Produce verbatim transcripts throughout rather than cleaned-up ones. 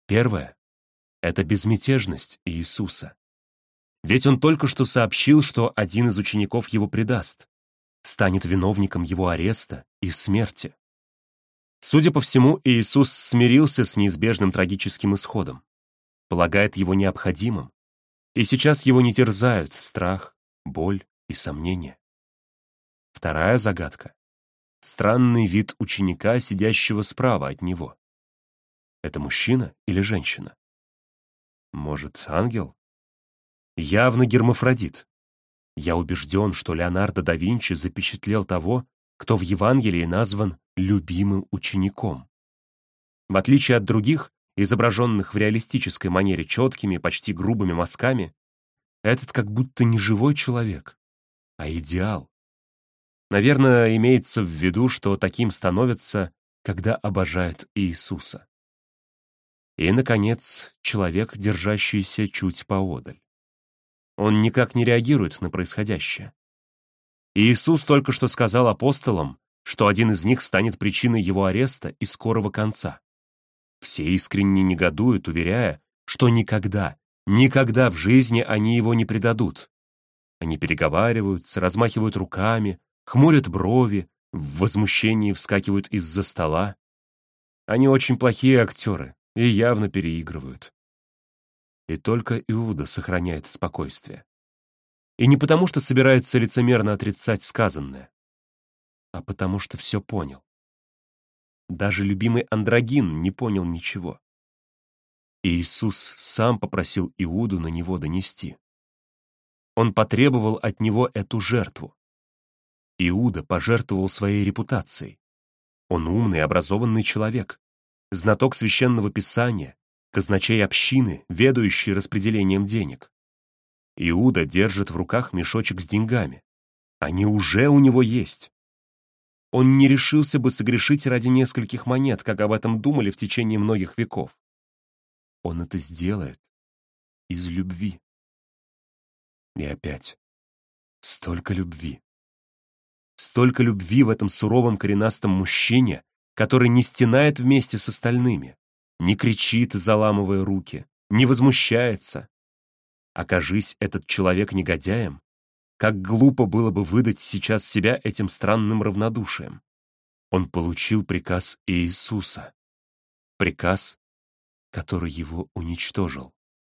Первое — это безмятежность Иисуса. Ведь он только что сообщил, что один из учеников его предаст, станет виновником его ареста и смерти. Судя по всему, Иисус смирился с неизбежным трагическим исходом, полагает его необходимым, и сейчас его не терзают страх, боль и сомнения. Вторая загадка — странный вид ученика, сидящего справа от него. Это мужчина или женщина? Может, ангел? Явно гермафродит. Я убежден, что Леонардо да Винчи запечатлел того, кто в Евангелии назван любимым учеником. В отличие от других, изображенных в реалистической манере четкими, почти грубыми мазками, этот как будто не живой человек, а идеал. Наверное, имеется в виду, что таким становятся, когда обожают Иисуса. И, наконец, человек, держащийся чуть поодаль. Он никак не реагирует на происходящее. Иисус только что сказал апостолам, что один из них станет причиной его ареста и скорого конца. Все искренне негодуют, уверяя, что никогда, никогда в жизни они его не предадут. Они переговариваются, размахивают руками, хмурят брови, в возмущении вскакивают из-за стола. Они очень плохие актеры и явно переигрывают. И только Иуда сохраняет спокойствие. И не потому, что собирается лицемерно отрицать сказанное, а потому что все понял. Даже любимый Андрогин не понял ничего. И Иисус сам попросил Иуду на него донести. Он потребовал от него эту жертву. Иуда пожертвовал своей репутацией. Он умный, образованный человек, знаток священного писания, казначей общины, ведающий распределением денег. Иуда держит в руках мешочек с деньгами. Они уже у него есть. Он не решился бы согрешить ради нескольких монет, как об этом думали в течение многих веков. Он это сделает из любви. И опять столько любви. Столько любви в этом суровом коренастом мужчине, который не стенает вместе с остальными, не кричит, заламывая руки, не возмущается. Окажись этот человек негодяем, как глупо было бы выдать сейчас себя этим странным равнодушием. Он получил приказ Иисуса. Приказ, который его уничтожил.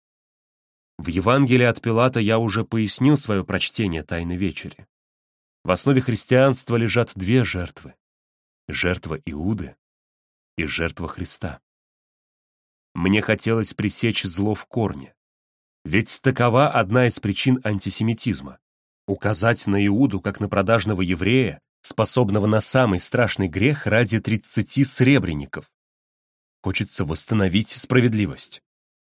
В Евангелии от Пилата я уже пояснил свое прочтение Тайной вечери. В основе христианства лежат две жертвы. Жертва Иуды и жертва Христа. Мне хотелось пресечь зло в корне. Ведь такова одна из причин антисемитизма. Указать на Иуду как на продажного еврея, способного на самый страшный грех ради тридцати сребреников. Хочется восстановить справедливость.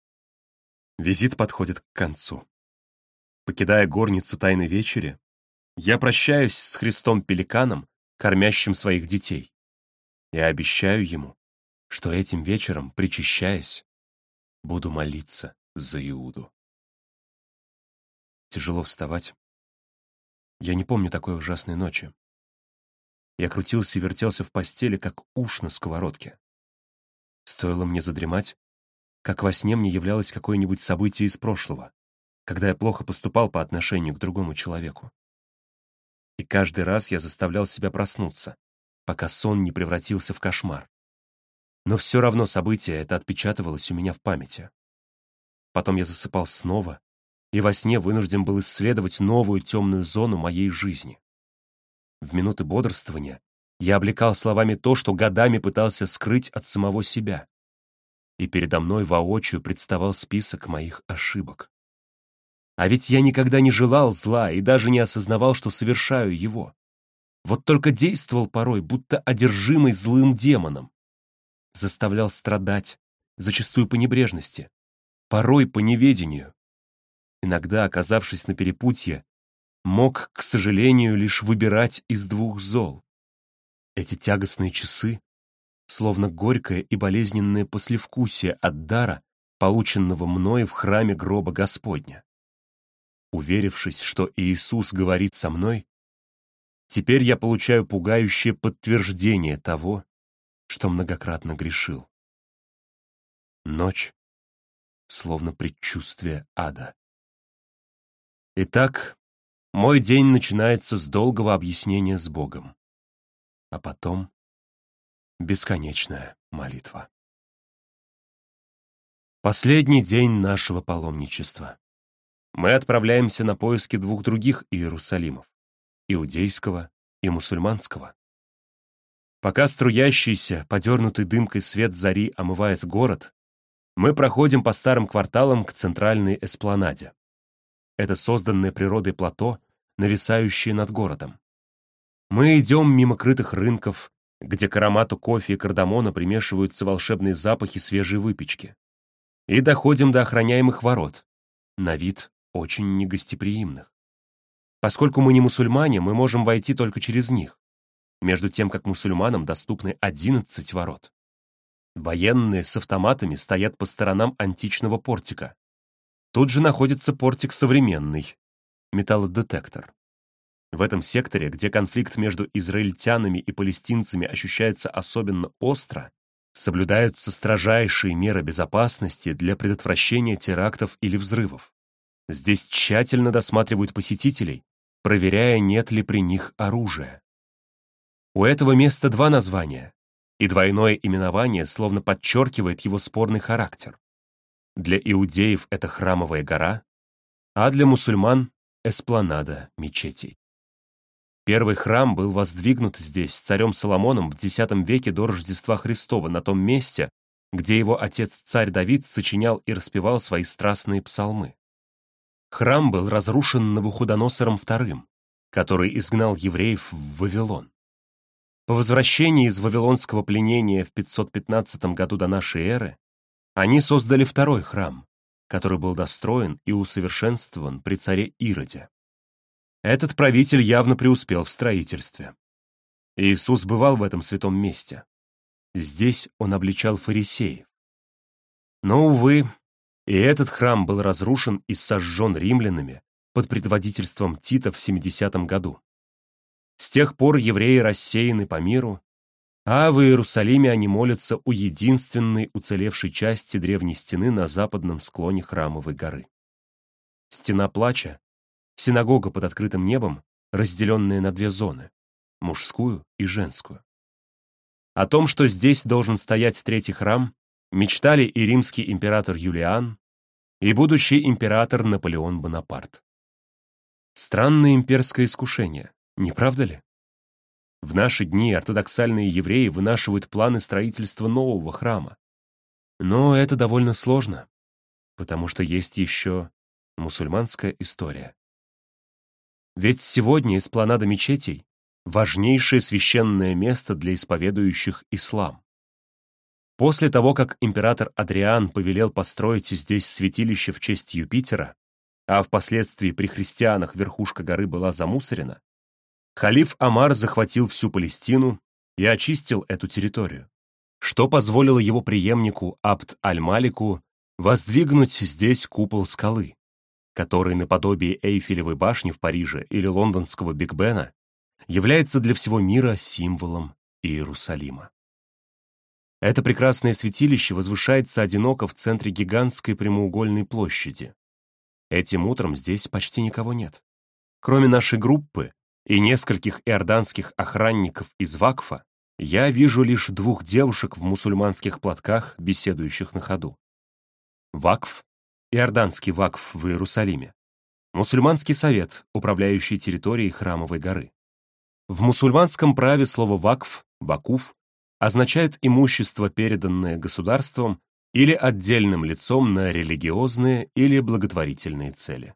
Визит подходит к концу. Покидая горницу Тайной вечери, я прощаюсь с Христом-пеликаном, кормящим своих детей. Я обещаю ему, что этим вечером, причащаясь, буду молиться за Иуду. Тяжело вставать. Я не помню такой ужасной ночи. Я крутился и вертелся в постели, как уж на сковородке. Стоило мне задремать, как во сне мне являлось какое-нибудь событие из прошлого, когда я плохо поступал по отношению к другому человеку. И каждый раз я заставлял себя проснуться, пока сон не превратился в кошмар. Но все равно событие это отпечатывалось у меня в памяти. Потом я засыпал снова, и во сне вынужден был исследовать новую темную зону моей жизни. В минуты бодрствования я облекал словами то, что годами пытался скрыть от самого себя. И передо мной воочию представал список моих ошибок. А ведь я никогда не желал зла и даже не осознавал, что совершаю его. Вот только действовал порой, будто одержимый злым демоном. Заставлял страдать, зачастую по небрежности, порой по неведению. Иногда, оказавшись на перепутье, мог, к сожалению, лишь выбирать из двух зол. Эти тягостные часы, словно горькое и болезненное послевкусие от дара, полученного мною в храме гроба Господня. Уверившись, что Иисус говорит со мной, теперь я получаю пугающее подтверждение того, что многократно грешил. Ночь словно предчувствие ада. Итак, мой день начинается с долгого объяснения с Богом, а потом бесконечная молитва. Последний день нашего паломничества. Мы отправляемся на поиски двух других Иерусалимов — иудейского и мусульманского. Пока струящийся, подернутый дымкой свет зари омывает город, мы проходим по старым кварталам к центральной эспланаде. Это созданное природой плато, нависающее над городом. Мы идем мимо крытых рынков, где к аромату кофе и кардамона примешиваются волшебные запахи свежей выпечки, и доходим до охраняемых ворот, на вид очень негостеприимных. Поскольку мы не мусульмане, мы можем войти только через них, между тем как мусульманам доступны одиннадцать ворот. Военные с автоматами стоят по сторонам античного портика. Тут же находится портик современный, металлодетектор. В этом секторе, где конфликт между израильтянами и палестинцами ощущается особенно остро, соблюдаются строжайшие меры безопасности для предотвращения терактов или взрывов. Здесь тщательно досматривают посетителей, проверяя, нет ли при них оружия. У этого места два названия, и двойное именование словно подчеркивает его спорный характер. Для иудеев это Храмовая гора, а для мусульман — эспланада мечетей. Первый храм был воздвигнут здесь царем Соломоном в десятом веке до Рождества Христова, на том месте, где его отец царь Давид сочинял и распевал свои страстные псалмы. Храм был разрушен Навуходоносором вторым, который изгнал евреев в Вавилон. По возвращении из вавилонского пленения в пятьсот пятнадцатом году до нашей эры они создали второй храм, который был достроен и усовершенствован при царе Ироде. Этот правитель явно преуспел в строительстве. Иисус бывал в этом святом месте. Здесь он обличал фарисеев. Но, увы, и этот храм был разрушен и сожжен римлянами под предводительством Тита в семидесятом году. С тех пор евреи рассеяны по миру, а в Иерусалиме они молятся у единственной уцелевшей части древней стены на западном склоне Храмовой горы. Стена плача — синагога под открытым небом, разделенная на две зоны — мужскую и женскую. О том, что здесь должен стоять третий храм, мечтали и римский император Юлиан, и будущий император Наполеон Бонапарт. Странное имперское искушение, не правда ли? В наши дни ортодоксальные евреи вынашивают планы строительства нового храма. Но это довольно сложно, потому что есть еще мусульманская история. Ведь сегодня эспланада мечетей — важнейшее священное место для исповедующих ислам. После того, как император Адриан повелел построить здесь святилище в честь Юпитера, а впоследствии при христианах верхушка горы была замусорена, халиф Омар захватил всю Палестину и очистил эту территорию, что позволило его преемнику Абд-аль-Малику воздвигнуть здесь купол скалы, который наподобие Эйфелевой башни в Париже или лондонского Биг Бена является для всего мира символом Иерусалима. Это прекрасное святилище возвышается одиноко в центре гигантской прямоугольной площади. Этим утром здесь почти никого нет. Кроме нашей группы и нескольких иорданских охранников из Вакфа, я вижу лишь двух девушек в мусульманских платках, беседующих на ходу. Вакф — иорданский вакф в Иерусалиме. Мусульманский совет, управляющий территорией Храмовой горы. В мусульманском праве слово «вакф», «вакуф» означает имущество, переданное государством или отдельным лицом на религиозные или благотворительные цели.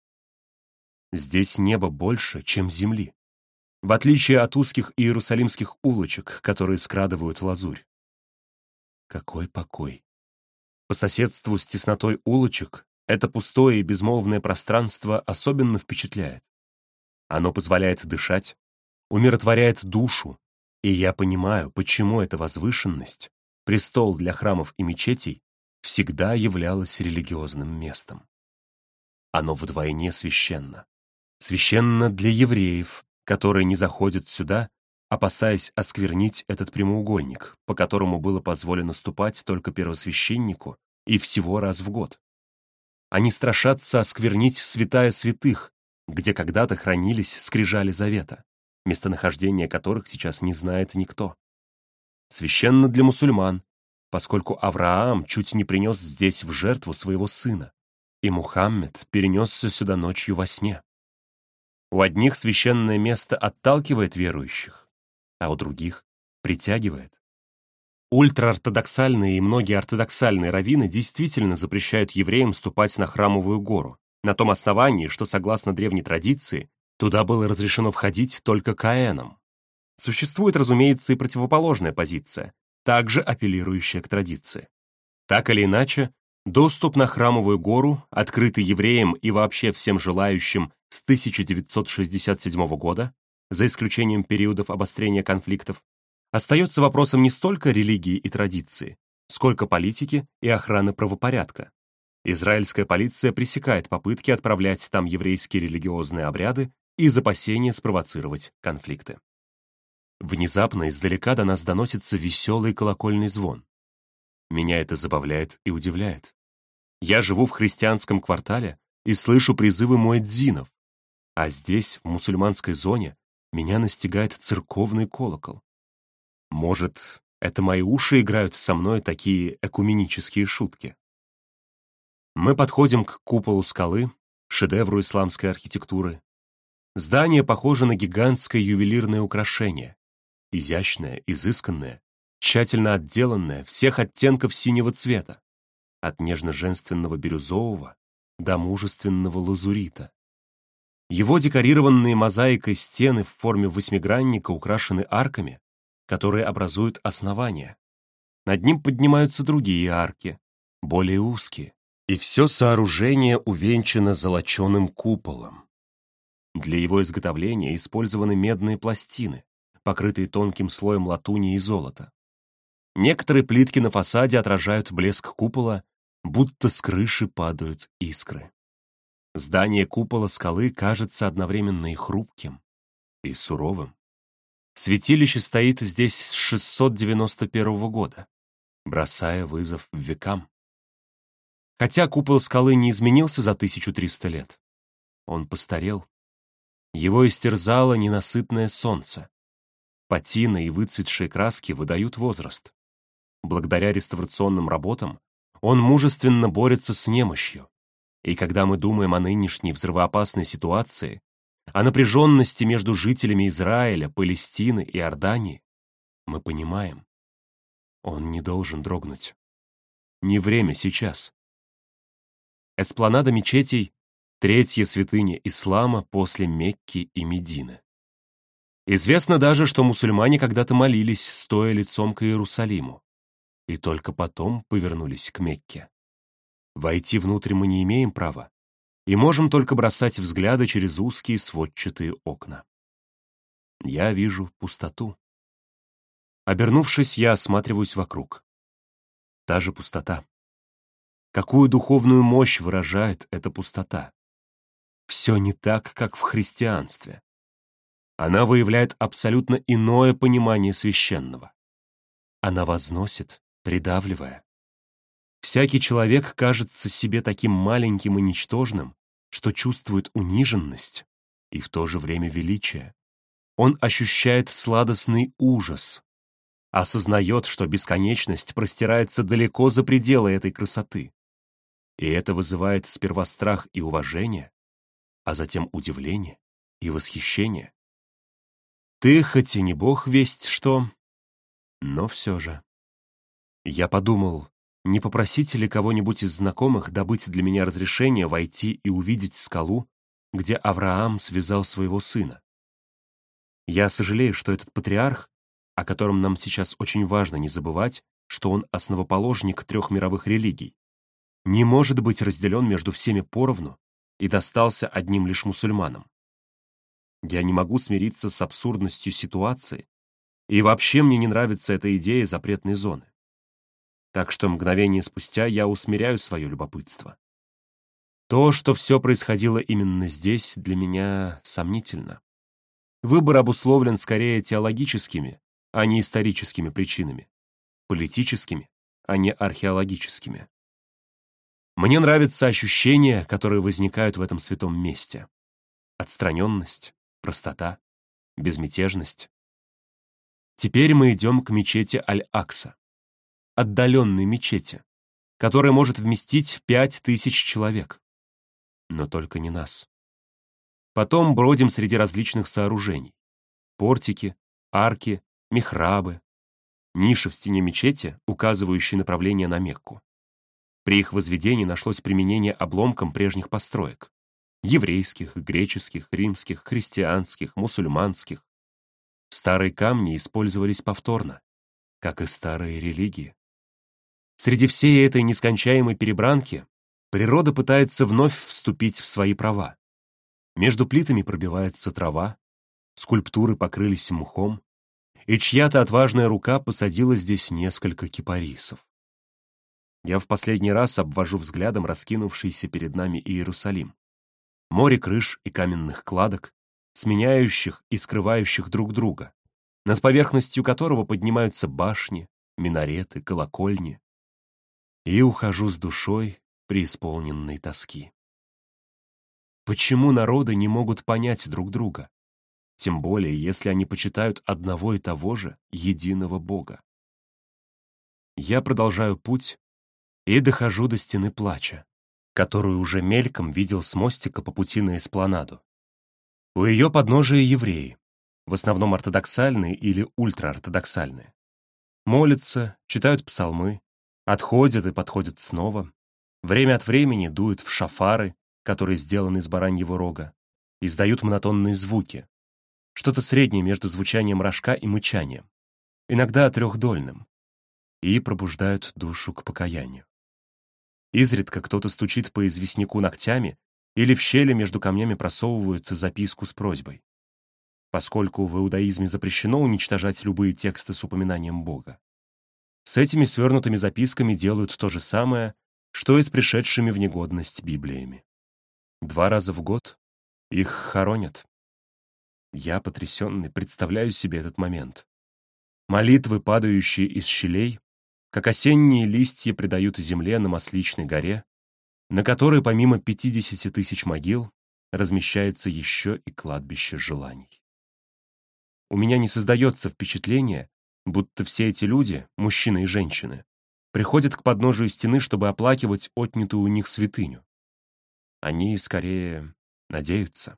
Здесь небо больше, чем земли, в отличие от узких иерусалимских улочек, которые скрадывают лазурь. Какой покой! По соседству с теснотой улочек это пустое и безмолвное пространство особенно впечатляет. Оно позволяет дышать, умиротворяет душу, и я понимаю, почему эта возвышенность, престол для храмов и мечетей, всегда являлась религиозным местом. Оно вдвойне священно. Священно для евреев, которые не заходят сюда, опасаясь осквернить этот прямоугольник, по которому было позволено ступать только первосвященнику и всего раз в год. Они страшатся осквернить святая святых, где когда-то хранились скрижали завета, местонахождение которых сейчас не знает никто. Священно для мусульман, поскольку Авраам чуть не принес здесь в жертву своего сына, и Мухаммед перенесся сюда ночью во сне. У одних священное место отталкивает верующих, а у других притягивает. Ультраортодоксальные и многие ортодоксальные раввины действительно запрещают евреям ступать на Храмовую гору, на том основании, что, согласно древней традиции, туда было разрешено входить только коэнам. Существует, разумеется, и противоположная позиция, также апеллирующая к традиции. Так или иначе, доступ на Храмовую гору, открытый евреям и вообще всем желающим с тысяча девятьсот шестьдесят седьмого года, за исключением периодов обострения конфликтов, остается вопросом не столько религии и традиции, сколько политики и охраны правопорядка. Израильская полиция пресекает попытки отправлять там еврейские религиозные обряды из опасения спровоцировать конфликты. Внезапно издалека до нас доносится веселый колокольный звон. Меня это забавляет и удивляет. Я живу в христианском квартале и слышу призывы муэдзинов, а здесь, в мусульманской зоне, меня настигает церковный колокол. Может, это мои уши играют со мной такие экуменические шутки? Мы подходим к куполу скалы, шедевру исламской архитектуры. Здание похоже на гигантское ювелирное украшение. Изящное, изысканное, тщательно отделанное, всех оттенков синего цвета, от нежно-женственного бирюзового до мужественного лазурита. Его декорированные мозаикой стены в форме восьмигранника украшены арками, которые образуют основание. Над ним поднимаются другие арки, более узкие, и все сооружение увенчано золоченым куполом. Для его изготовления использованы медные пластины, покрытые тонким слоем латуни и золота. Некоторые плитки на фасаде отражают блеск купола, будто с крыши падают искры. Здание купола скалы кажется одновременно и хрупким, и суровым. Святилище стоит здесь с шестьсот девяносто первого года, бросая вызов векам. Хотя купол скалы не изменился за тысячу триста лет, он постарел. Его истерзало ненасытное солнце. Патина и выцветшие краски выдают возраст. Благодаря реставрационным работам он мужественно борется с немощью. И когда мы думаем о нынешней взрывоопасной ситуации, о напряженности между жителями Израиля, Палестины и Иордании, мы понимаем, он не должен дрогнуть. Не время сейчас. Эспланада мечетей — третья святыня ислама после Мекки и Медины. Известно даже, что мусульмане когда-то молились, стоя лицом к Иерусалиму, и только потом повернулись к Мекке. Войти внутрь мы не имеем права, и можем только бросать взгляды через узкие сводчатые окна. Я вижу пустоту. Обернувшись, я осматриваюсь вокруг. Та же пустота. Какую духовную мощь выражает эта пустота? Все не так, как в христианстве. Она выявляет абсолютно иное понимание священного. Она возносит, придавливая. Всякий человек кажется себе таким маленьким и ничтожным, что чувствует униженность и в то же время величие. Он ощущает сладостный ужас, осознает, что бесконечность простирается далеко за пределы этой красоты. И это вызывает сперва страх и уважение, а затем удивление и восхищение. Ты хоть и не бог весть что, но все же. Я подумал, не попросите ли кого-нибудь из знакомых добыть для меня разрешение войти и увидеть скалу, где Авраам связал своего сына. Я сожалею, что этот патриарх, о котором нам сейчас очень важно не забывать, что он основоположник трех мировых религий, не может быть разделен между всеми поровну и достался одним лишь мусульманам. Я не могу смириться с абсурдностью ситуации, и вообще мне не нравится эта идея запретной зоны. Так что мгновение спустя я усмиряю свое любопытство. То, что все происходило именно здесь, для меня сомнительно. Выбор обусловлен скорее теологическими, а не историческими причинами, политическими, а не археологическими. Мне нравятся ощущения, которые возникают в этом святом месте. Отстраненность, простота, безмятежность. Теперь мы идем к мечети Аль-Акса, отдаленной мечети, которая может вместить пять тысяч человек. Но только не нас. Потом бродим среди различных сооружений. Портики, арки, михрабы, ниши в стене мечети, указывающие направление на Мекку. При их возведении нашлось применение обломкам прежних построек. Еврейских, греческих, римских, христианских, мусульманских. Старые камни использовались повторно, как и старые религии. Среди всей этой нескончаемой перебранки природа пытается вновь вступить в свои права. Между плитами пробивается трава, скульптуры покрылись мхом, и чья-то отважная рука посадила здесь несколько кипарисов. Я в последний раз обвожу взглядом раскинувшийся перед нами Иерусалим. Море крыш и каменных кладок, сменяющих и скрывающих друг друга, над поверхностью которого поднимаются башни, минареты, колокольни. И ухожу с душой, преисполненной тоски. Почему народы не могут понять друг друга? Тем более, если они почитают одного и того же единого Бога. Я продолжаю путь и дохожу до стены плача, которую уже мельком видел с мостика по пути на эспланаду. У ее подножия евреи, в основном ортодоксальные или ультраортодоксальные. Молятся, читают псалмы, отходят и подходят снова. Время от времени дуют в шафары, которые сделаны из бараньего рога, издают монотонные звуки, что-то среднее между звучанием рожка и мычанием, иногда трехдольным, и пробуждают душу к покаянию. Изредка кто-то стучит по известняку ногтями или в щели между камнями просовывают записку с просьбой, поскольку в иудаизме запрещено уничтожать любые тексты с упоминанием Бога. С этими свернутыми записками делают то же самое, что и с пришедшими в негодность Библиями. Два раза в год их хоронят. Я, потрясенный, представляю себе этот момент. Молитвы, падающие из щелей, как осенние листья придают земле на Масличной горе, на которой помимо пятидесяти тысяч могил размещается еще и кладбище желаний. У меня не создается впечатление, будто все эти люди, мужчины и женщины, приходят к подножию стены, чтобы оплакивать отнятую у них святыню. Они, скорее, надеются.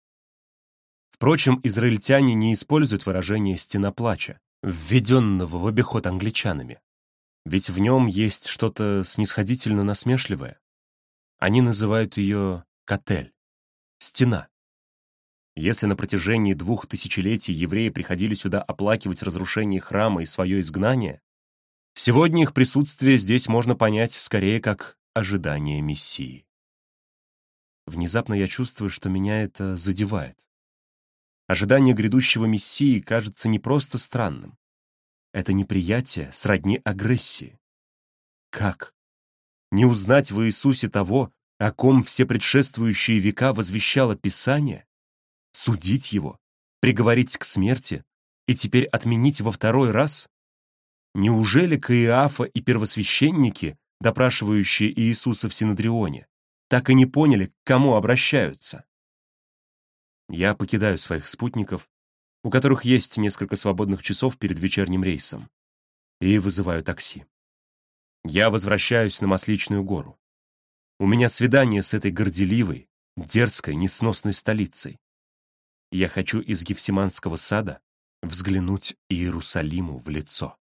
Впрочем, израильтяне не используют выражение «стена плача», введенного в обиход англичанами, ведь в нем есть что-то снисходительно насмешливое. Они называют ее «котель» — «стена». Если на протяжении двух тысячелетий евреи приходили сюда оплакивать разрушение храма и свое изгнание, сегодня их присутствие здесь можно понять скорее как ожидание Мессии. Внезапно я чувствую, что меня это задевает. Ожидание грядущего Мессии кажется не просто странным. Это неприятие сродни агрессии. Как? Не узнать в Иисусе того, о ком все предшествующие века возвещало Писание? Судить его, приговорить к смерти и теперь отменить во второй раз? Неужели Каиафа и первосвященники, допрашивающие Иисуса в Синедрионе, так и не поняли, к кому обращаются? Я покидаю своих спутников, у которых есть несколько свободных часов перед вечерним рейсом, и вызываю такси. Я возвращаюсь на Масличную гору. У меня свидание с этой горделивой, дерзкой, несносной столицей. Я хочу из Гефсиманского сада взглянуть Иерусалиму в лицо.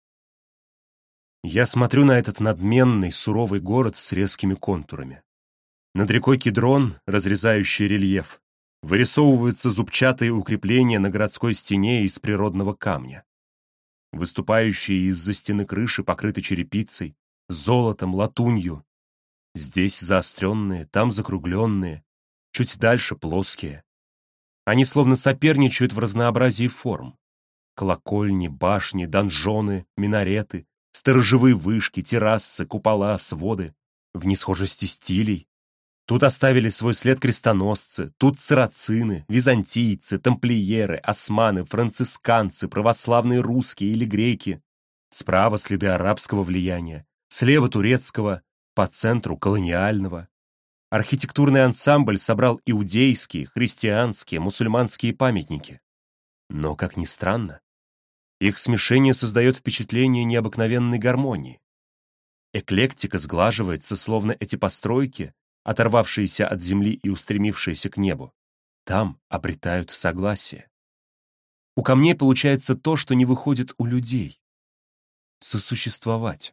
Я смотрю на этот надменный, суровый город с резкими контурами. Над рекой Кидрон, разрезающий рельеф, вырисовываются зубчатые укрепления на городской стене из природного камня. Выступающие из-за стены крыши покрыты черепицей, золотом, латунью. Здесь заостренные, там закругленные, чуть дальше плоские. Они словно соперничают в разнообразии форм. Колокольни, башни, донжоны, минареты, сторожевые вышки, террасы, купола, своды в несхожести стилей. Тут оставили свой след крестоносцы, тут сарацины, византийцы, тамплиеры, османы, францисканцы, православные русские или греки. Справа следы арабского влияния, слева турецкого, по центру колониального. Архитектурный ансамбль собрал иудейские, христианские, мусульманские памятники. Но, как ни странно, их смешение создает впечатление необыкновенной гармонии. Эклектика сглаживается, словно эти постройки, оторвавшиеся от земли и устремившиеся к небу, там обретают согласие. У камней получается то, что не выходит у людей — сосуществовать.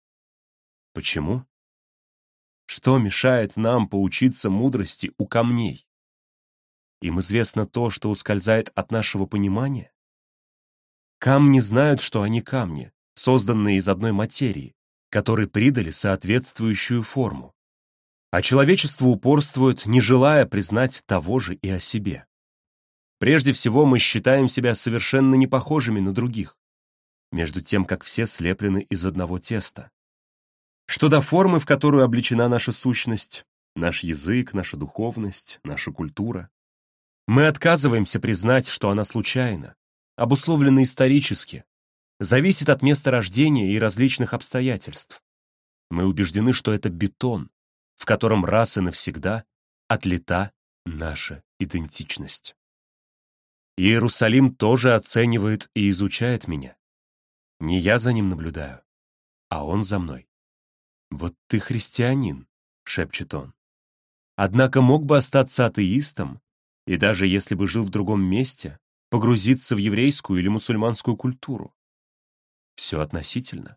Почему? Что мешает нам поучиться мудрости у камней? Им известно то, что ускользает от нашего понимания? Камни знают, что они камни, созданные из одной материи, которой придали соответствующую форму. А человечество упорствует, не желая признать того же и о себе. Прежде всего, мы считаем себя совершенно не похожими на других, между тем, как все слеплены из одного теста. Что до формы, в которую облечена наша сущность, наш язык, наша духовность, наша культура, мы отказываемся признать, что она случайна, обусловлена исторически, зависит от места рождения и различных обстоятельств. Мы убеждены, что это бетон, в котором раз и навсегда отлита наша идентичность. Иерусалим тоже оценивает и изучает меня. Не я за ним наблюдаю, а он за мной. «Вот ты христианин», — шепчет он. Однако мог бы остаться атеистом, и даже если бы жил в другом месте, погрузиться в еврейскую или мусульманскую культуру. Все относительно.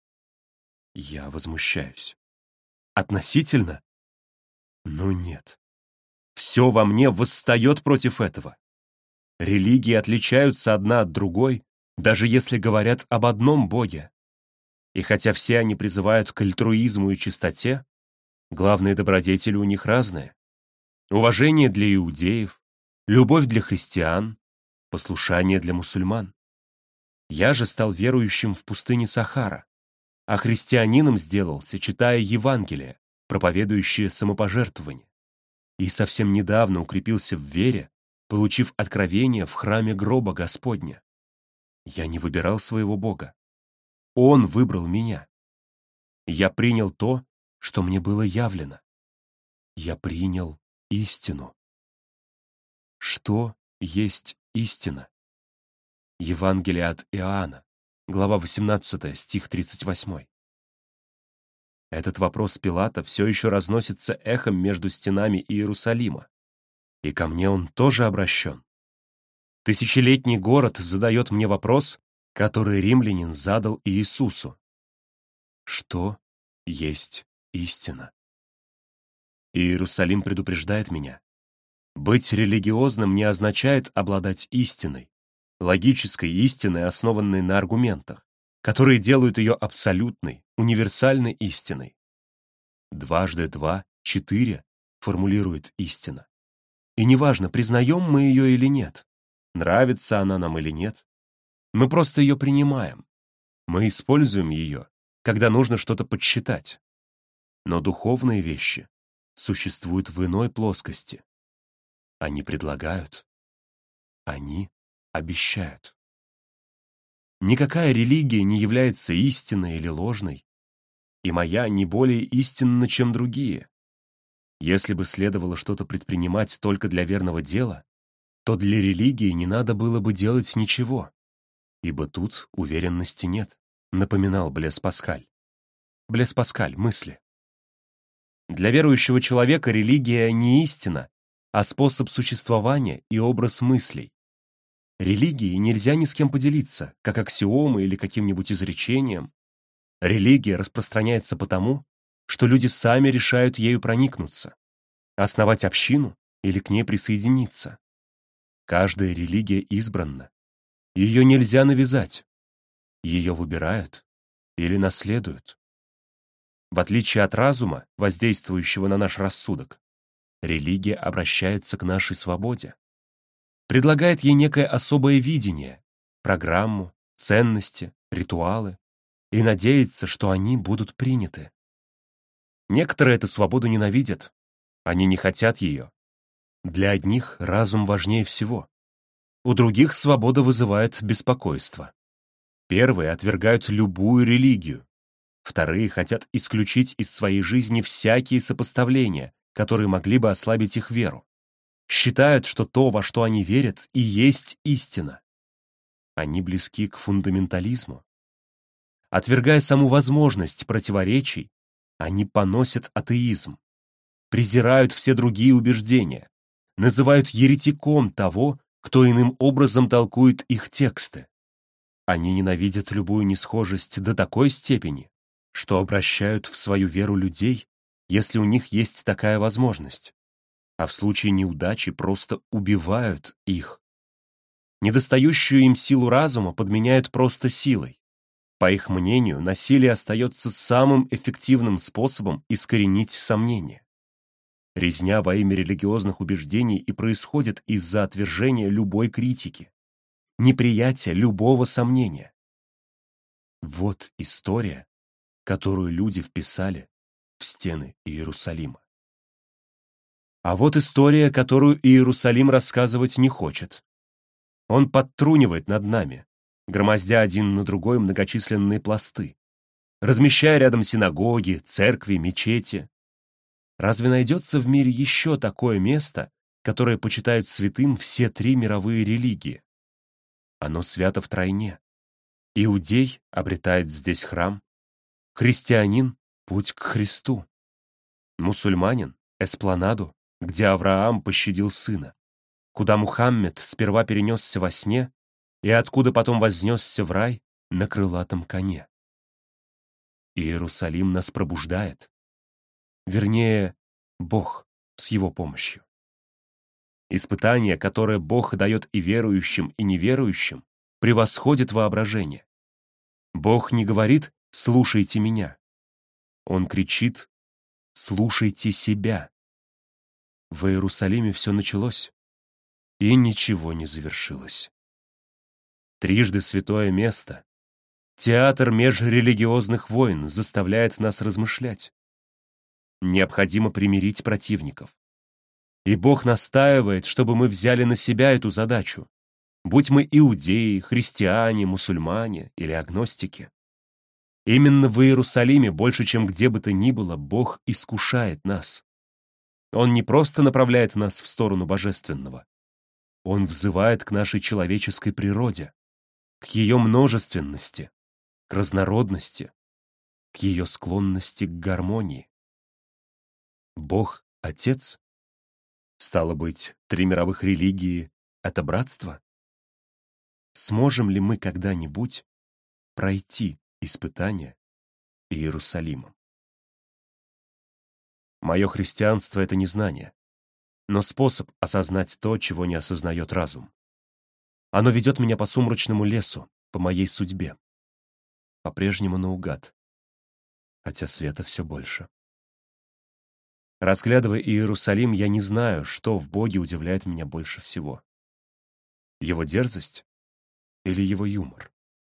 Я возмущаюсь. Относительно? Ну нет. Все во мне восстает против этого. Религии отличаются одна от другой, даже если говорят об одном Боге. И хотя все они призывают к альтруизму и чистоте, главные добродетели у них разные. Уважение для иудеев, любовь для христиан, послушание для мусульман. Я же стал верующим в пустыне Сахара, а христианином сделался, читая Евангелие, проповедующее самопожертвование, и совсем недавно укрепился в вере, получив откровение в храме гроба Господня. Я не выбирал своего Бога. Он выбрал меня. Я принял то, что мне было явлено. Я принял истину. Что есть истина? Евангелие от Иоанна, глава восемнадцатая, стих тридцать восемь. Этот вопрос Пилата все еще разносится эхом между стенами Иерусалима, и ко мне он тоже обращен. Тысячелетний город задает мне вопрос, который римлянин задал Иисусу. Что есть истина? Иерусалим предупреждает меня. Быть религиозным не означает обладать истиной, логической истиной, основанной на аргументах, которые делают ее абсолютной, универсальной истиной. Дважды два — четыре, формулирует истина. И неважно, признаем мы ее или нет, нравится она нам или нет, мы просто ее принимаем. Мы используем ее, когда нужно что-то подсчитать. Но духовные вещи существуют в иной плоскости. Они предлагают, они обещают. Никакая религия не является истинной или ложной, и моя не более истинна, чем другие. Если бы следовало что-то предпринимать только для верного дела, то для религии не надо было бы делать ничего, ибо тут уверенности нет, напоминал Блес Паскаль. Блес Паскаль, мысли. Для верующего человека религия не истина, а способ существования и образ мыслей. Религией нельзя ни с кем поделиться, как аксиомой или каким-нибудь изречением. Религия распространяется потому, что люди сами решают ею проникнуться, основать общину или к ней присоединиться. Каждая религия избранна. Ее нельзя навязать. Ее выбирают или наследуют. В отличие от разума, воздействующего на наш рассудок, религия обращается к нашей свободе. Предлагает ей некое особое видение, программу, ценности, ритуалы, и надеется, что они будут приняты. Некоторые эту свободу ненавидят, они не хотят ее. Для одних разум важнее всего. У других свобода вызывает беспокойство. Первые отвергают любую религию. Вторые хотят исключить из своей жизни всякие сопоставления, которые могли бы ослабить их веру. Считают, что то, во что они верят, и есть истина. Они близки к фундаментализму. Отвергая саму возможность противоречий, они поносят атеизм, презирают все другие убеждения, называют еретиком того, кто иным образом толкует их тексты. Они ненавидят любую несхожесть до такой степени, что обращают в свою веру людей, если у них есть такая возможность, а в случае неудачи просто убивают их. Недостающую им силу разума подменяют просто силой. По их мнению, насилие остается самым эффективным способом искоренить сомнения. Резня во имя религиозных убеждений и происходит из-за отвержения любой критики, неприятия любого сомнения. Вот история, которую люди вписали в стены Иерусалима. А вот история, которую Иерусалим рассказывать не хочет. Он подтрунивает над нами, громоздя один на другой многочисленные пласты, размещая рядом синагоги, церкви, мечети. Разве найдется в мире еще такое место, которое почитают святым все три мировые религии? Оно свято втройне. Иудей обретает здесь храм, христианин — путь к Христу, мусульманин — эспланаду, где Авраам пощадил сына, куда Мухаммед сперва перенесся во сне и откуда потом вознесся в рай на крылатом коне. Иерусалим нас пробуждает. Вернее, Бог с его помощью. Испытание, которое Бог дает и верующим, и неверующим, превосходит воображение. Бог не говорит «слушайте меня». Он кричит «слушайте себя». В Иерусалиме все началось, и ничего не завершилось. Трижды святое место, театр межрелигиозных войн заставляет нас размышлять. Необходимо примирить противников. И Бог настаивает, чтобы мы взяли на себя эту задачу, будь мы иудеи, христиане, мусульмане или агностики. Именно в Иерусалиме больше, чем где бы то ни было, Бог искушает нас. Он не просто направляет нас в сторону божественного. Он взывает к нашей человеческой природе, к ее множественности, к разнородности, к ее склонности к гармонии. Бог — Отец? Стало быть, три мировых религии — это братство? Сможем ли мы когда-нибудь пройти испытание Иерусалимом? Мое христианство — это не знание, но способ осознать то, чего не осознает разум. Оно ведет меня по сумрачному лесу, по моей судьбе. По-прежнему наугад, хотя света все больше. Разглядывая Иерусалим, я не знаю, что в Боге удивляет меня больше всего. Его дерзость или его юмор?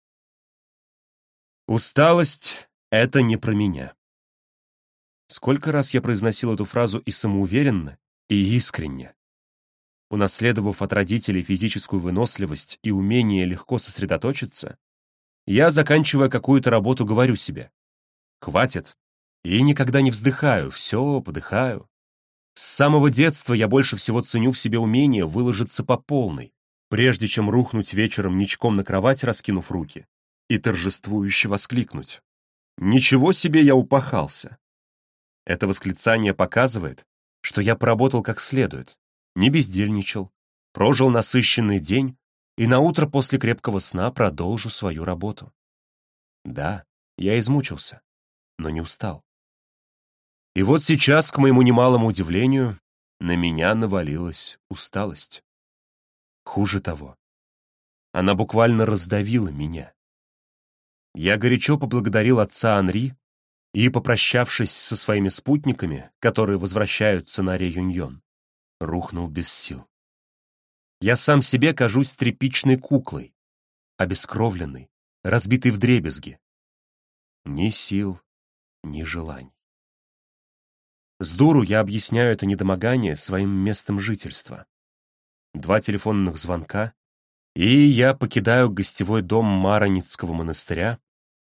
Усталость — это не про меня. Сколько раз я произносил эту фразу и самоуверенно, и искренне. Унаследовав от родителей физическую выносливость и умение легко сосредоточиться, я, заканчивая какую-то работу, говорю себе: «Хватит!» И никогда не вздыхаю, все, подыхаю. С самого детства я больше всего ценю в себе умение выложиться по полной, прежде чем рухнуть вечером ничком на кровать, раскинув руки, и торжествующе воскликнуть: «Ничего себе я упахался!» Это восклицание показывает, что я поработал как следует, не бездельничал, прожил насыщенный день и наутро после крепкого сна продолжу свою работу. Да, я измучился, но не устал. И вот сейчас, к моему немалому удивлению, на меня навалилась усталость. Хуже того, она буквально раздавила меня. Я горячо поблагодарил отца Анри и, попрощавшись со своими спутниками, которые возвращаются на реюньон, рухнул без сил. Я сам себе кажусь тряпичной куклой, обескровленной, разбитой вдребезги. Ни сил, ни желаний. Сдуру я объясняю это недомогание своим местом жительства. Два телефонных звонка, и я покидаю гостевой дом Мароницкого монастыря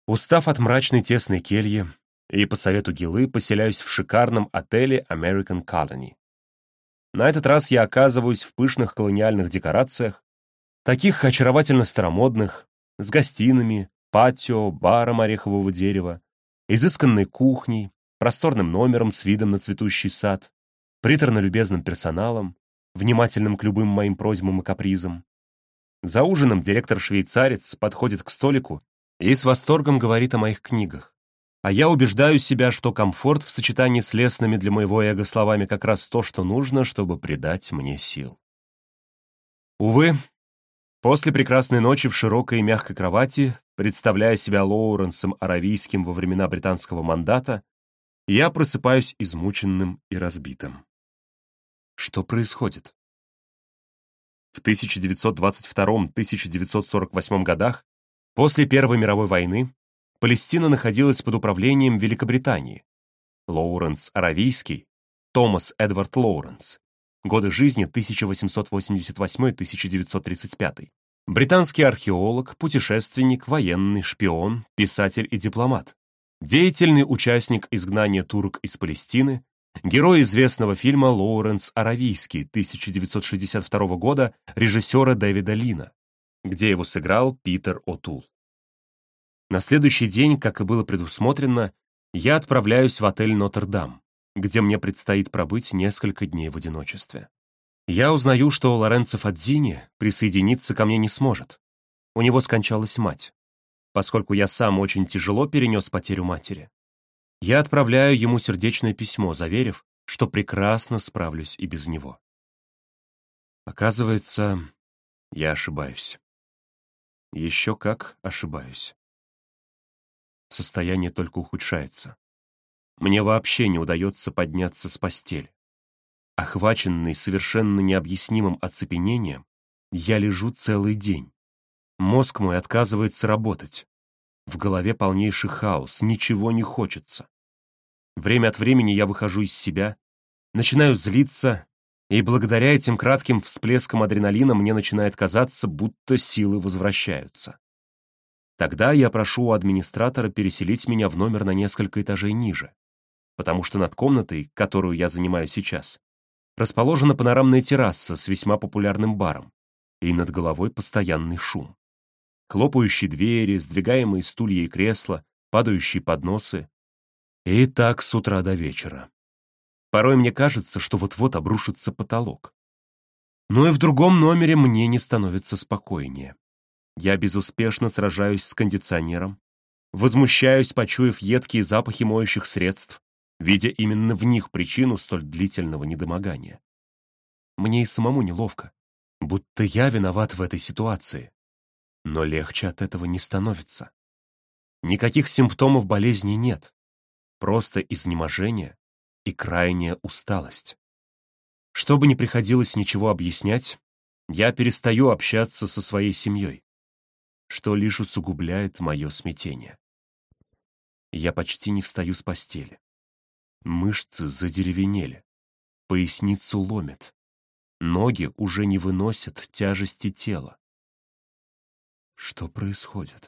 Устав от мрачной тесной кельи и по совету Гилы поселяюсь в шикарном отеле American Colony. На этот раз я оказываюсь в пышных колониальных декорациях, таких очаровательно старомодных, с гостинами, патио, баром орехового дерева, изысканной кухней, просторным номером с видом на цветущий сад, приторно-любезным персоналом, внимательным к любым моим просьбам и капризам. За ужином директор-швейцарец подходит к столику и с восторгом говорит о моих книгах. А я убеждаю себя, что комфорт в сочетании с лестными для моего эго словами как раз то, что нужно, чтобы придать мне сил. Увы, после прекрасной ночи в широкой и мягкой кровати, представляя себя Лоуренсом Аравийским во времена британского мандата, я просыпаюсь измученным и разбитым. Что происходит? В тысяча девятьсот двадцать втором — тысяча девятьсот сорок восьмом годах, после Первой мировой войны, Палестина находилась под управлением Великобритании. Лоуренс Аравийский, Томас Эдвард Лоуренс. Годы жизни тысяча восемьсот восемьдесят восьмой — тысяча девятьсот тридцать пятый. Британский археолог, путешественник, военный, шпион, писатель и дипломат. Деятельный участник изгнания турок из Палестины, герой известного фильма «Лоуренс Аравийский» тысяча девятьсот шестьдесят второго года режиссера Дэвида Лина, где его сыграл Питер О'Тул. На следующий день, как и было предусмотрено, я отправляюсь в отель «Нотр-Дам», где мне предстоит пробыть несколько дней в одиночестве. Я узнаю, что Лоренцо Фадзини присоединиться ко мне не сможет. У него скончалась мать. Поскольку я сам очень тяжело перенес потерю матери, я отправляю ему сердечное письмо, заверив, что прекрасно справлюсь и без него. Оказывается, я ошибаюсь. Еще как ошибаюсь. Состояние только ухудшается. Мне вообще не удается подняться с постели. Охваченный совершенно необъяснимым оцепенением, я лежу целый день. Мозг мой отказывается работать. В голове полнейший хаос, ничего не хочется. Время от времени я выхожу из себя, начинаю злиться, и благодаря этим кратким всплескам адреналина мне начинает казаться, будто силы возвращаются. Тогда я прошу у администратора переселить меня в номер на несколько этажей ниже, потому что над комнатой, которую я занимаю сейчас, расположена панорамная терраса с весьма популярным баром, и над головой постоянный шум. Хлопающие двери, сдвигаемые стулья и кресла, падающие подносы. И так с утра до вечера. Порой мне кажется, что вот-вот обрушится потолок. Но и в другом номере мне не становится спокойнее. Я безуспешно сражаюсь с кондиционером, возмущаюсь, почуяв едкие запахи моющих средств, видя именно в них причину столь длительного недомогания. Мне и самому неловко, будто я виноват в этой ситуации. Но легче от этого не становится. Никаких симптомов болезни нет, просто изнеможение и крайняя усталость. Что бы ни приходилось ничего объяснять, я перестаю общаться со своей семьей, что лишь усугубляет мое смятение. Я почти не встаю с постели. Мышцы задеревенели, поясницу ломит, ноги уже не выносят тяжести тела. Что происходит?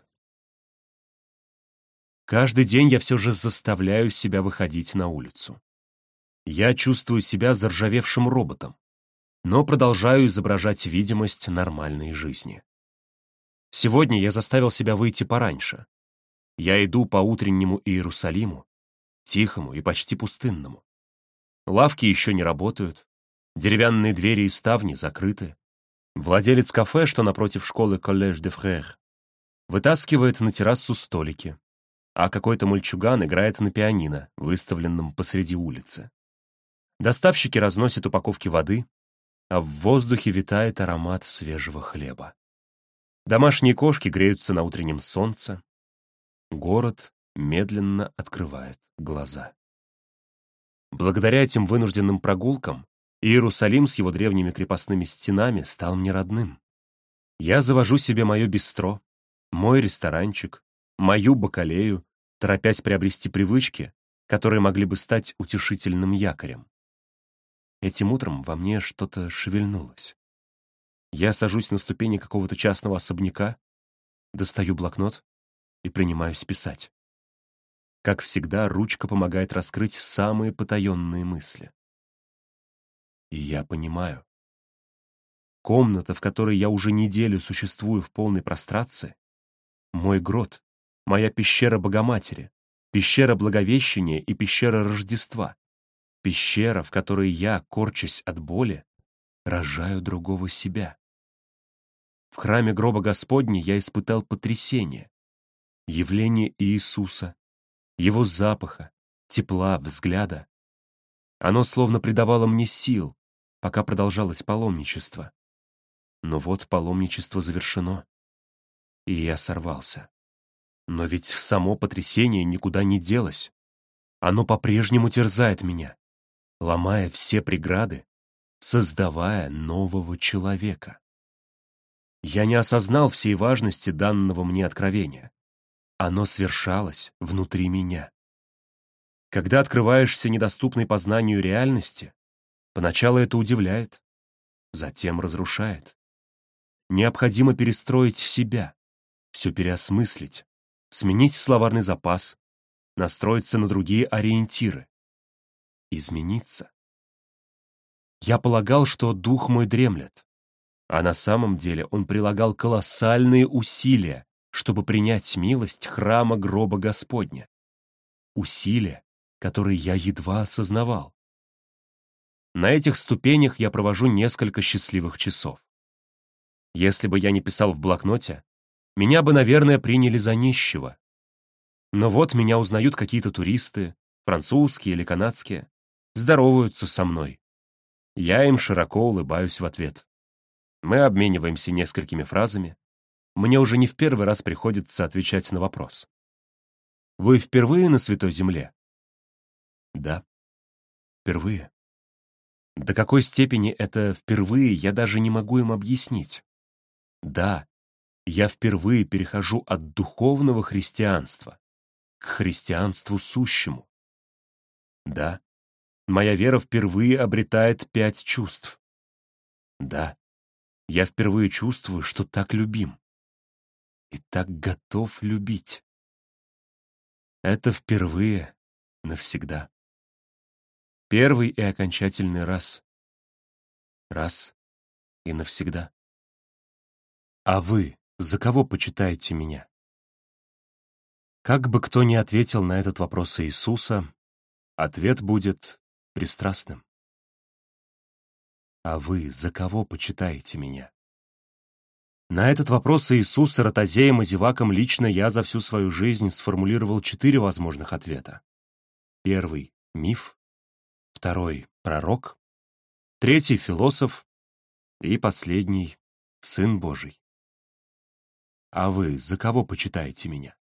Каждый день я все же заставляю себя выходить на улицу. Я чувствую себя заржавевшим роботом, но продолжаю изображать видимость нормальной жизни. Сегодня я заставил себя выйти пораньше. Я иду по утреннему Иерусалиму, тихому и почти пустынному. Лавки еще не работают, деревянные двери и ставни закрыты. Владелец кафе, что напротив школы Collège des Frères, вытаскивает на террасу столики, а какой-то мальчуган играет на пианино, выставленном посреди улицы. Доставщики разносят упаковки воды, а в воздухе витает аромат свежего хлеба. Домашние кошки греются на утреннем солнце. Город медленно открывает глаза. Благодаря этим вынужденным прогулкам Иерусалим с его древними крепостными стенами стал мне родным. Я завожу себе мое бистро, мой ресторанчик, мою бакалею, торопясь приобрести привычки, которые могли бы стать утешительным якорем. Этим утром во мне что-то шевельнулось. Я сажусь на ступени какого-то частного особняка, достаю блокнот и принимаюсь писать. Как всегда, ручка помогает раскрыть самые потаенные мысли. И я понимаю. Комната, в которой я уже неделю существую в полной прострации, мой грот, моя пещера Богоматери, пещера Благовещения и пещера Рождества, пещера, в которой я, корчась от боли, рожаю другого себя. В храме гроба Господня я испытал потрясение, явление Иисуса, Его запаха, тепла, взгляда. Оно словно придавало мне сил, пока продолжалось паломничество. Но вот паломничество завершено, и я сорвался. Но ведь само потрясение никуда не делось. Оно по-прежнему терзает меня, ломая все преграды, создавая нового человека. Я не осознал всей важности данного мне откровения. Оно свершалось внутри меня. Когда открываешься недоступной познанию реальности, поначалу это удивляет, затем разрушает. Необходимо перестроить себя, все переосмыслить, сменить словарный запас, настроиться на другие ориентиры, измениться. Я полагал, что дух мой дремлет, а на самом деле он прилагал колоссальные усилия, чтобы принять милость храма гроба Господня. Усилия, которые я едва осознавал. На этих ступенях я провожу несколько счастливых часов. Если бы я не писал в блокноте, меня бы, наверное, приняли за нищего. Но вот меня узнают какие-то туристы, французские или канадские, здороваются со мной. Я им широко улыбаюсь в ответ. Мы обмениваемся несколькими фразами. Мне уже не в первый раз приходится отвечать на вопрос. «Вы впервые на Святой Земле?» «Да, впервые». До какой степени это «впервые» я даже не могу им объяснить. Да, я впервые перехожу от духовного христианства к христианству сущему. Да, моя вера впервые обретает пять чувств. Да, я впервые чувствую, что так любим и так готов любить. Это впервые навсегда. Первый и окончательный раз. Раз и навсегда. А вы за кого почитаете меня? Как бы кто ни ответил на этот вопрос Иисуса, ответ будет пристрастным. А вы за кого почитаете меня? На этот вопрос Иисуса ротозеям и зевакам лично я за всю свою жизнь сформулировал четыре возможных ответа. Первый — миф, второй — пророк, третий — философ и последний — Сын Божий. А вы за кого почитаете меня?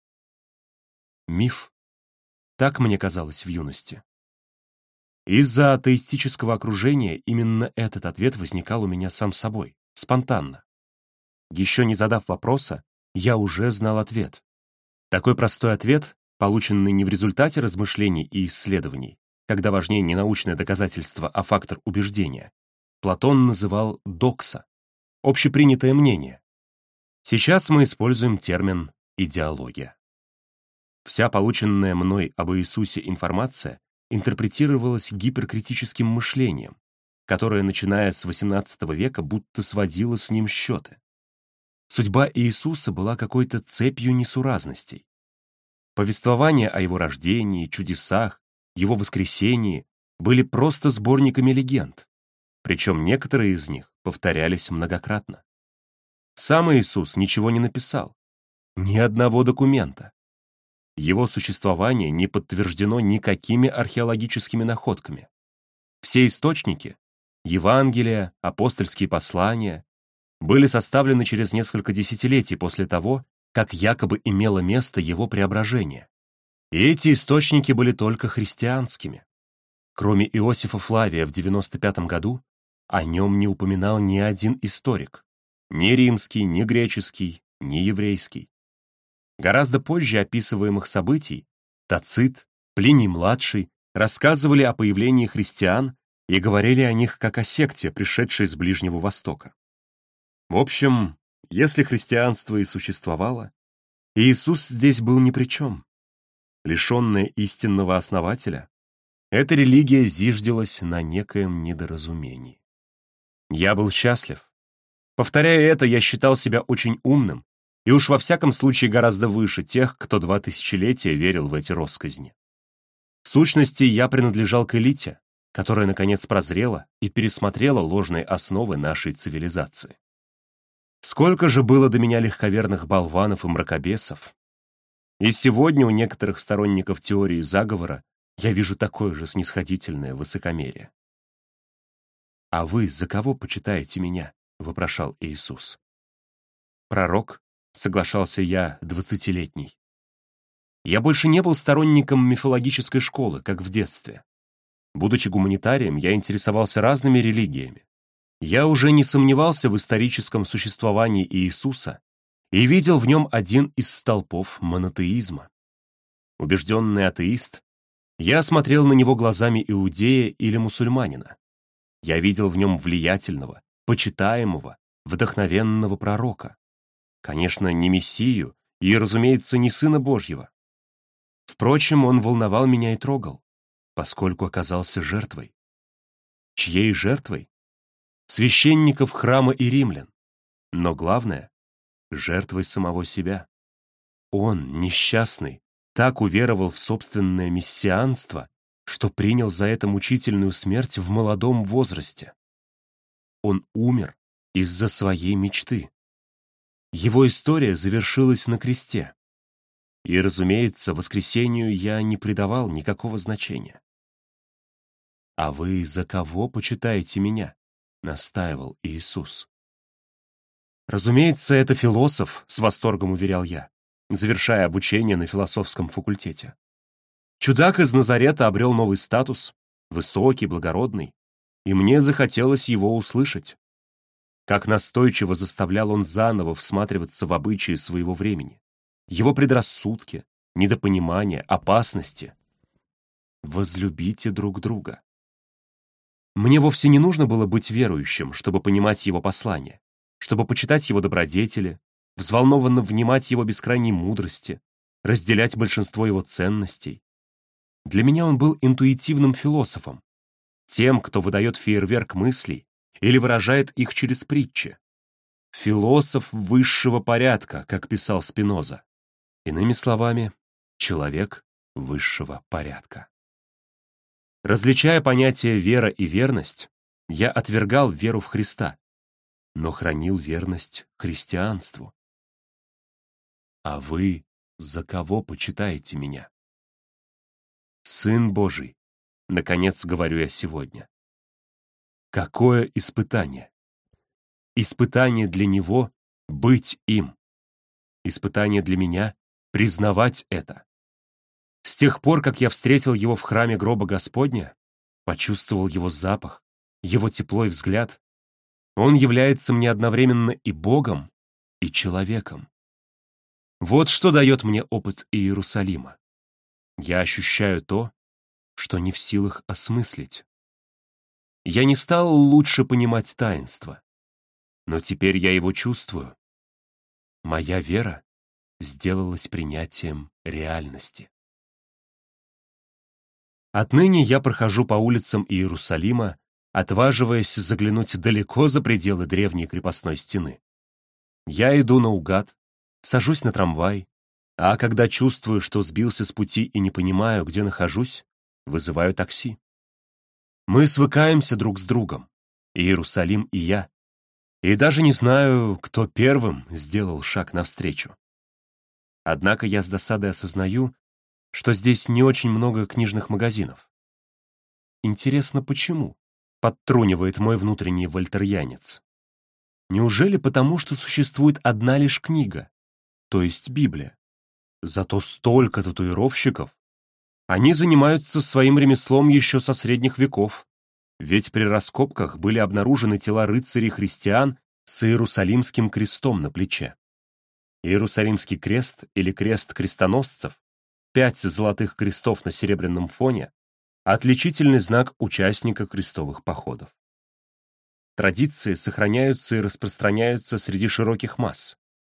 Миф. Так мне казалось в юности. Из-за атеистического окружения именно этот ответ возникал у меня сам собой, спонтанно. Еще не задав вопроса, я уже знал ответ. Такой простой ответ, полученный не в результате размышлений и исследований, когда важнее не научное доказательство, а фактор убеждения, Платон называл докса, общепринятое мнение. Сейчас мы используем термин «идеология». Вся полученная мной об Иисусе информация интерпретировалась гиперкритическим мышлением, которое, начиная с восемнадцатого века, будто сводило с ним счеты. Судьба Иисуса была какой-то цепью несуразностей. Повествования о его рождении, чудесах, его воскресении были просто сборниками легенд, причем некоторые из них повторялись многократно. Сам Иисус ничего не написал, ни одного документа. Его существование не подтверждено никакими археологическими находками. Все источники — Евангелия, апостольские послания — были составлены через несколько десятилетий после того, как якобы имело место его преображение. И эти источники были только христианскими. Кроме Иосифа Флавия в девяносто пятом году, о нем не упоминал ни один историк. Ни римский, ни греческий, ни еврейский. Гораздо позже описываемых событий Тацит, Плиний-младший рассказывали о появлении христиан и говорили о них как о секте, пришедшей с Ближнего Востока. В общем, если христианство и существовало, Иисус здесь был ни при чем. Лишенная истинного основателя, эта религия зиждилась на некоем недоразумении. Я был счастлив. Повторяя это, я считал себя очень умным, и уж во всяком случае гораздо выше тех, кто два тысячелетия верил в эти россказни. В сущности, я принадлежал к элите, которая, наконец, прозрела и пересмотрела ложные основы нашей цивилизации. Сколько же было до меня легковерных болванов и мракобесов. И сегодня у некоторых сторонников теории заговора я вижу такое же снисходительное высокомерие. «А вы за кого почитаете меня?» — вопрошал Иисус. «Пророк», — соглашался я, двадцатилетний. Я больше не был сторонником мифологической школы, как в детстве. Будучи гуманитарием, я интересовался разными религиями. Я уже не сомневался в историческом существовании Иисуса и видел в нем один из столпов монотеизма. Убежденный атеист, я смотрел на него глазами иудея или мусульманина. Я видел в нем влиятельного, почитаемого, вдохновенного пророка. Конечно, не Мессию и, разумеется, не Сына Божьего. Впрочем, он волновал меня и трогал, поскольку оказался жертвой. Чьей жертвой? Священников храма и римлян. Но главное — жертвой самого себя. Он, несчастный, так уверовал в собственное мессианство, что принял за это мучительную смерть в молодом возрасте. Он умер из-за своей мечты. Его история завершилась на кресте. И, разумеется, воскресению я не придавал никакого значения. «А вы за кого почитаете меня?» — настаивал Иисус. «Разумеется, это философ», — с восторгом уверял я, завершая обучение на философском факультете. Чудак из Назарета обрел новый статус, высокий, благородный, и мне захотелось его услышать. Как настойчиво заставлял он заново всматриваться в обычаи своего времени, его предрассудки, недопонимания, опасности. Возлюбите друг друга. Мне вовсе не нужно было быть верующим, чтобы понимать его послание, чтобы почитать его добродетели, взволнованно внимать его бескрайней мудрости, разделять большинство его ценностей. Для меня он был интуитивным философом, тем, кто выдает фейерверк мыслей или выражает их через притчи. Философ высшего порядка, как писал Спиноза. Иными словами, человек высшего порядка. Различая понятия «вера» и «верность», я отвергал веру в Христа, но хранил верность христианству. А вы за кого почитаете меня? Сын Божий, наконец говорю я сегодня. Какое испытание? Испытание для Него — быть им. Испытание для меня — признавать это. С тех пор, как я встретил Его в храме гроба Господня, почувствовал Его запах, Его тепло и взгляд, Он является мне одновременно и Богом, и человеком. Вот что дает мне опыт Иерусалима. Я ощущаю то, что не в силах осмыслить. Я не стал лучше понимать таинство, но теперь я его чувствую. Моя вера сделалась принятием реальности. Отныне я прохожу по улицам Иерусалима, отваживаясь заглянуть далеко за пределы древней крепостной стены. Я иду наугад, сажусь на трамвай, а когда чувствую, что сбился с пути и не понимаю, где нахожусь, вызываю такси. Мы свыкаемся друг с другом, Иерусалим и я, и даже не знаю, кто первым сделал шаг навстречу. Однако я с досадой осознаю, что здесь не очень много книжных магазинов. Интересно, почему? Подтрунивает мой внутренний вольтерьянец. Неужели потому, что существует одна лишь книга, то есть Библия? Зато столько татуировщиков. Они занимаются своим ремеслом еще со средних веков, ведь при раскопках были обнаружены тела рыцарей-христиан с Иерусалимским крестом на плече. Иерусалимский крест или крест крестоносцев, пять золотых крестов на серебряном фоне, отличительный знак участника крестовых походов. Традиции сохраняются и распространяются среди широких масс.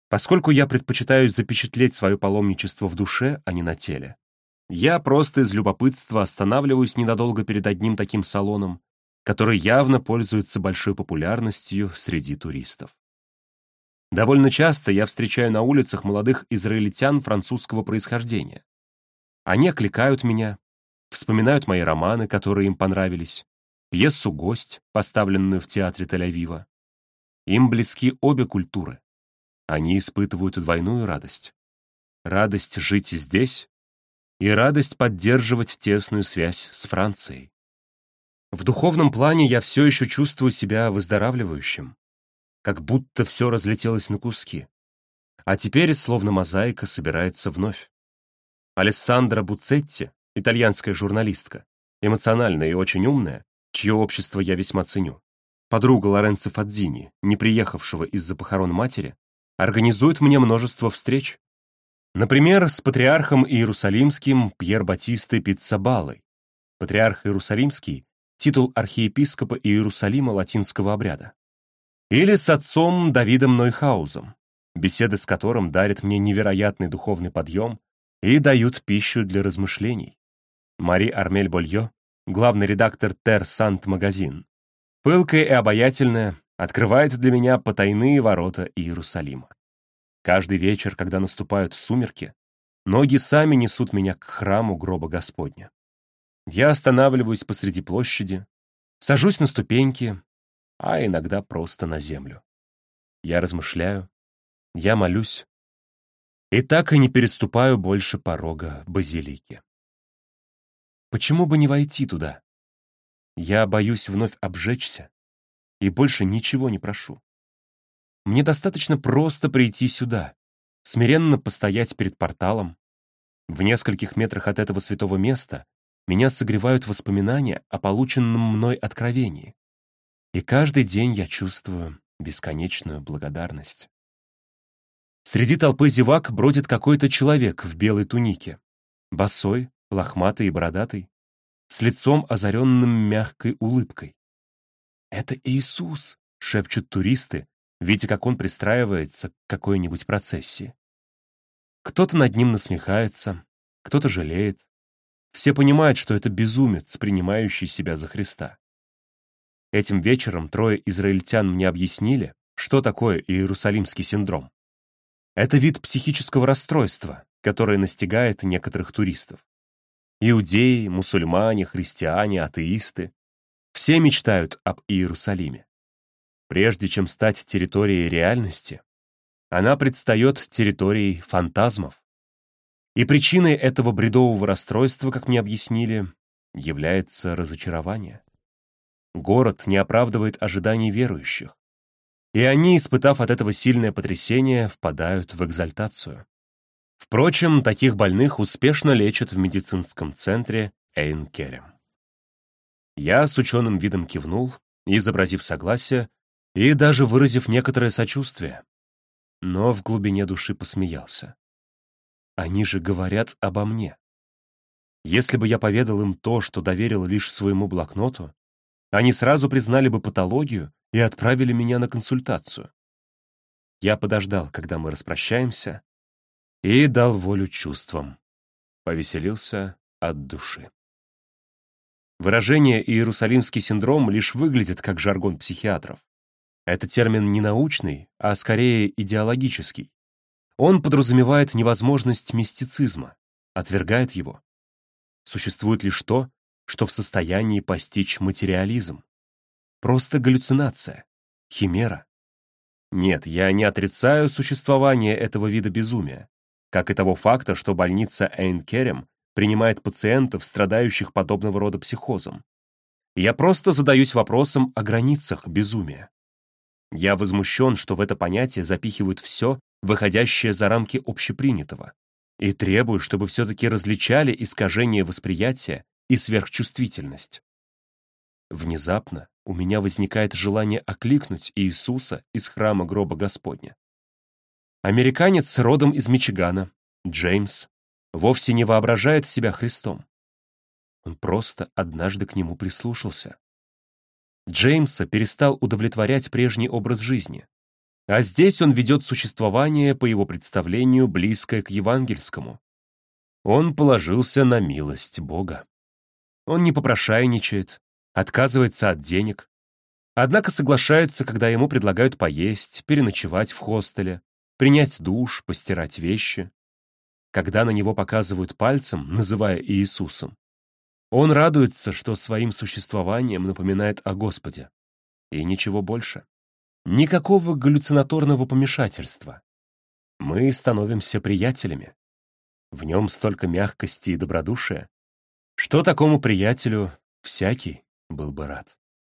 Поскольку я предпочитаю запечатлеть свое паломничество в душе, а не на теле, я просто из любопытства останавливаюсь ненадолго перед одним таким салоном, который явно пользуется большой популярностью среди туристов. Довольно часто я встречаю на улицах молодых израильтян французского происхождения. Они окликают меня, вспоминают мои романы, которые им понравились, пьесу «Гость», поставленную в театре Тель-Авива. Им близки обе культуры. Они испытывают двойную радость. Радость жить здесь и радость поддерживать тесную связь с Францией. В духовном плане я все еще чувствую себя выздоравливающим, как будто все разлетелось на куски. А теперь, словно мозаика, собирается вновь. Алессандра Буцетти, итальянская журналистка, эмоциональная и очень умная, чье общество я весьма ценю, подруга Лоренцо Фадзини, не приехавшего из-за похорон матери, организует мне множество встреч. Например, с патриархом Иерусалимским Пьер Батистой Пиццабаллой. Патриарх Иерусалимский — титул архиепископа Иерусалима латинского обряда. Или с отцом Давидом Нойхаузом, беседы с которым дарят мне невероятный духовный подъем и дают пищу для размышлений. Мари Армель Больё, главный редактор Тер Сант Магазин, пылкая и обаятельная, открывает для меня потайные ворота Иерусалима. Каждый вечер, когда наступают сумерки, ноги сами несут меня к храму гроба Господня. Я останавливаюсь посреди площади, сажусь на ступеньки, а иногда просто на землю. Я размышляю, я молюсь, и так и не переступаю больше порога базилики. Почему бы не войти туда? Я боюсь вновь обжечься и больше ничего не прошу. Мне достаточно просто прийти сюда, смиренно постоять перед порталом. В нескольких метрах от этого святого места меня согревают воспоминания о полученном мной откровении. И каждый день я чувствую бесконечную благодарность. Среди толпы зевак бродит какой-то человек в белой тунике, босой, лохматый и бородатый, с лицом, озаренным мягкой улыбкой. «Это Иисус!» — шепчут туристы, видя, как он пристраивается к какой-нибудь процессии. Кто-то над ним насмехается, кто-то жалеет. Все понимают, что это безумец, принимающий себя за Христа. Этим вечером трое израильтян мне объяснили, что такое Иерусалимский синдром. Это вид психического расстройства, которое настигает некоторых туристов. Иудеи, мусульмане, христиане, атеисты — все мечтают об Иерусалиме. Прежде чем стать территорией реальности, она предстает территорией фантазмов. И причиной этого бредового расстройства, как мне объяснили, является разочарование. Город не оправдывает ожиданий верующих, и они, испытав от этого сильное потрясение, впадают в экзальтацию. Впрочем, таких больных успешно лечат в медицинском центре Эйн Керем. Я с ученым видом кивнул, изобразив согласие и даже выразив некоторое сочувствие, но в глубине души посмеялся. Они же говорят обо мне. Если бы я поведал им то, что доверил лишь своему блокноту, они сразу признали бы патологию и отправили меня на консультацию. Я подождал, когда мы распрощаемся, и дал волю чувствам. Повеселился от души. Выражение «иерусалимский синдром» лишь выглядит как жаргон психиатров. Это термин не научный, а скорее идеологический. Он подразумевает невозможность мистицизма, отвергает его. Существует лишь то, что в состоянии постичь материализм. Просто галлюцинация, химера. Нет, я не отрицаю существование этого вида безумия, как и того факта, что больница Эйн Керем принимает пациентов, страдающих подобного рода психозом. Я просто задаюсь вопросом о границах безумия. Я возмущен, что в это понятие запихивают все, выходящее за рамки общепринятого, и требую, чтобы все-таки различали искажение восприятия и сверхчувствительность. Внезапно у меня возникает желание окликнуть Иисуса из храма гроба Господня. Американец родом из Мичигана, Джеймс, вовсе не воображает себя Христом. Он просто однажды к нему прислушался. Джеймса перестал удовлетворять прежний образ жизни. А здесь он ведет существование, по его представлению, близкое к евангельскому. Он положился на милость Бога. Он не попрошайничает, отказывается от денег, однако соглашается, когда ему предлагают поесть, переночевать в хостеле, принять душ, постирать вещи. Когда на него показывают пальцем, называя Иисусом, он радуется, что своим существованием напоминает о Господе. И ничего больше. Никакого галлюцинаторного помешательства. Мы становимся приятелями. В нем столько мягкости и добродушия, что такому приятелю всякий был бы рад.